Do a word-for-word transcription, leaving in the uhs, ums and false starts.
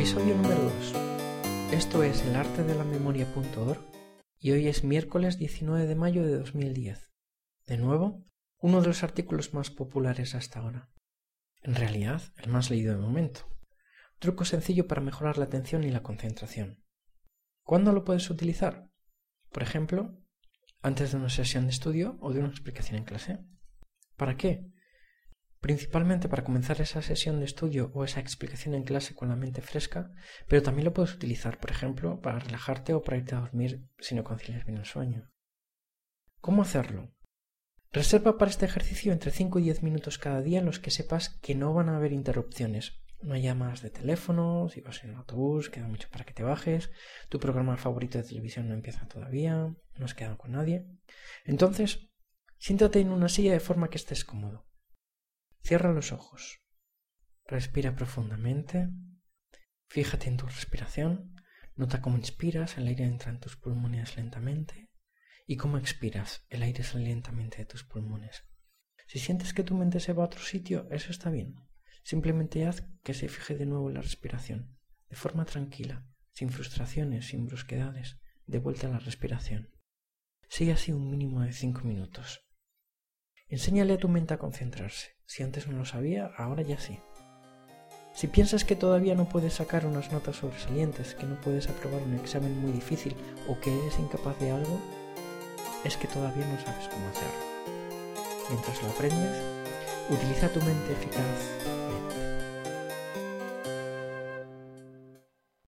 Episodio número dos. Esto es el arte de la memoria punto org y hoy es miércoles diecinueve de mayo de dos mil diez. De nuevo, uno de los artículos más populares hasta ahora. En realidad, el más leído de momento. Truco sencillo para mejorar la atención y la concentración. ¿Cuándo lo puedes utilizar? Por ejemplo, antes de una sesión de estudio o de una explicación en clase. ¿Para qué? Principalmente para comenzar esa sesión de estudio o esa explicación en clase con la mente fresca, pero también lo puedes utilizar, por ejemplo, para relajarte o para irte a dormir si no concilias bien el sueño. ¿Cómo hacerlo? Reserva para este ejercicio entre cinco y diez minutos cada día en los que sepas que no van a haber interrupciones. No hay llamadas de teléfono, si vas en el autobús, queda mucho para que te bajes, tu programa favorito de televisión no empieza todavía, no has quedado con nadie. Entonces, siéntate en una silla de forma que estés cómodo. Cierra los ojos. Respira profundamente. Fíjate en tu respiración. Nota cómo inspiras, el aire entra en tus pulmones lentamente. Y cómo expiras, el aire sale lentamente de tus pulmones. Si sientes que tu mente se va a otro sitio, eso está bien. Simplemente haz que se fije de nuevo en la respiración, de forma tranquila, sin frustraciones, sin brusquedades, de vuelta a la respiración. Sigue así un mínimo de cinco minutos. Enséñale a tu mente a concentrarse. Si antes no lo sabía, ahora ya sí. Si piensas que todavía no puedes sacar unas notas sobresalientes, que no puedes aprobar un examen muy difícil o que eres incapaz de algo, es que todavía no sabes cómo hacerlo. Mientras lo aprendes, utiliza tu mente eficaz